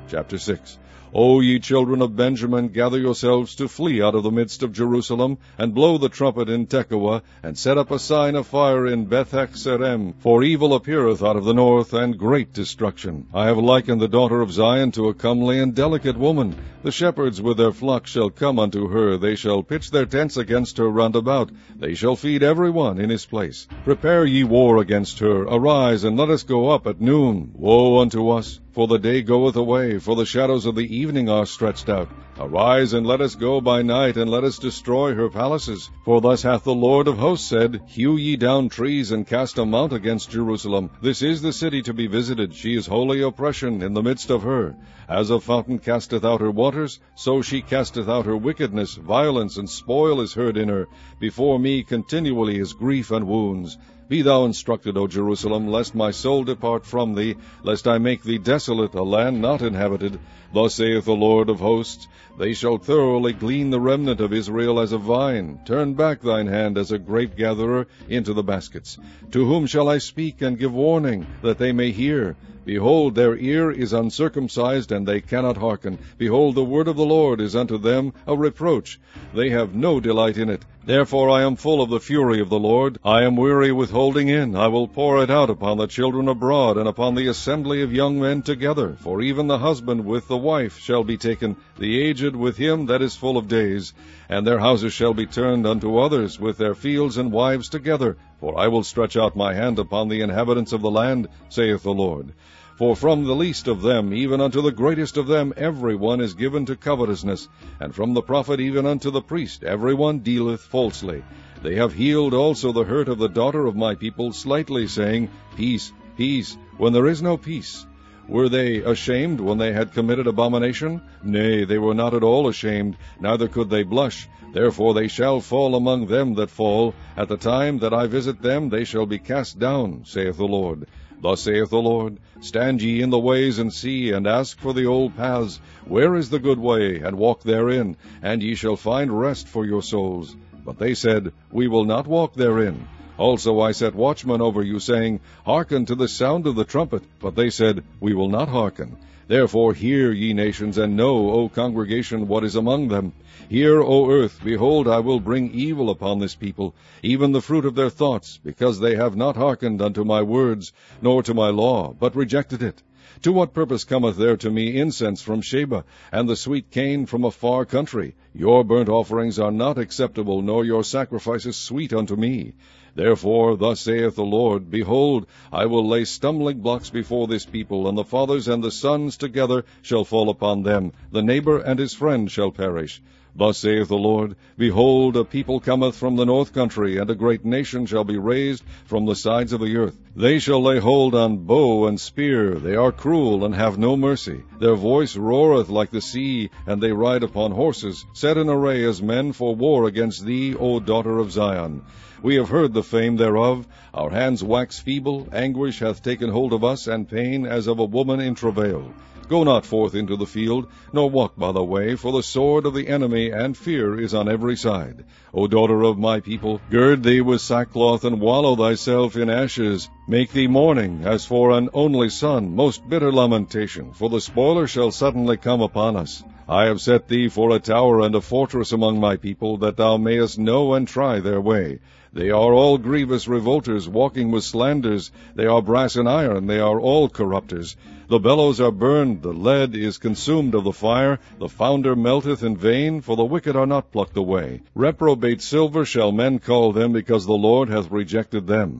Chapter 6. O ye children of Benjamin, gather yourselves to flee out of the midst of Jerusalem, and blow the trumpet in Tekoa, and set up a sign of fire in Beth-haccerem, for evil appeareth out of the north, and great destruction. I have likened the daughter of Zion to a comely and delicate woman. The shepherds with their flocks shall come unto her, they shall pitch their tents against her round about, they shall feed every one in his place. Prepare ye war against her, arise, and let us go up at noon. Woe unto us! For the day goeth away, for the shadows of the evening are stretched out. Arise, and let us go by night, and let us destroy her palaces. For thus hath the Lord of hosts said, Hew ye down trees, and cast a mount against Jerusalem. This is the city to be visited, she is holy oppression in the midst of her. As a fountain casteth out her waters, so she casteth out her wickedness, violence and spoil is heard in her. Before me continually is grief and wounds. Be thou instructed, O Jerusalem, lest my soul depart from thee, lest I make thee desolate, a land not inhabited. Thus saith the Lord of hosts, They shall thoroughly glean the remnant of Israel as a vine. Turn back thine hand as a grape-gatherer into the baskets. To whom shall I speak and give warning, that they may hear? Behold, their ear is uncircumcised, and they cannot hearken. Behold, the word of the Lord is unto them a reproach. They have no delight in it. Therefore I am full of the fury of the Lord. I am weary with holding in. I will pour it out upon the children abroad, and upon the assembly of young men together. For even the husband with the wife shall be taken, the aged with him that is full of days. And their houses shall be turned unto others, with their fields and wives together. For I will stretch out my hand upon the inhabitants of the land, saith the Lord. For from the least of them even unto the greatest of them every one is given to covetousness, and from the prophet even unto the priest every one dealeth falsely. They have healed also the hurt of the daughter of my people slightly, saying, Peace, peace, when there is no peace. Were they ashamed when they had committed abomination? Nay, they were not at all ashamed, neither could they blush. Therefore they shall fall among them that fall. At the time that I visit them they shall be cast down, saith the Lord. Thus saith the Lord, Stand ye in the ways, and see, and ask for the old paths. Where is the good way? And walk therein, and ye shall find rest for your souls. But they said, We will not walk therein. Also I set watchmen over you, saying, Hearken to the sound of the trumpet. But they said, We will not hearken. Therefore hear, ye nations, and know, O congregation, what is among them. Hear, O earth, behold, I will bring evil upon this people, even the fruit of their thoughts, because they have not hearkened unto my words, nor to my law, but rejected it. To what purpose cometh there to me incense from Sheba, and the sweet cane from a far country? Your burnt offerings are not acceptable, nor your sacrifices sweet unto me. Therefore, thus saith the Lord, Behold, I will lay stumbling blocks before this people, and the fathers and the sons together shall fall upon them. The neighbor and his friend shall perish. Thus saith the Lord, Behold, a people cometh from the north country, and a great nation shall be raised from the sides of the earth. They shall lay hold on bow and spear. They are cruel, and have no mercy. Their voice roareth like the sea, and they ride upon horses, set in array as men for war against thee, O daughter of Zion. We have heard the fame thereof. Our hands wax feeble, anguish hath taken hold of us, and pain as of a woman in travail. Go not forth into the field, nor walk by the way, for the sword of the enemy and fear is on every side. O daughter of my people, gird thee with sackcloth, and wallow thyself in ashes. Make thee mourning, as for an only son, most bitter lamentation, for the spoiler shall suddenly come upon us. I have set thee for a tower and a fortress among my people, that thou mayest know and try their way. They are all grievous revolters, walking with slanders. They are brass and iron, they are all corrupters. The bellows are burned, the lead is consumed of the fire, the founder melteth in vain, for the wicked are not plucked away. Reprobate silver shall men call them, because the Lord hath rejected them.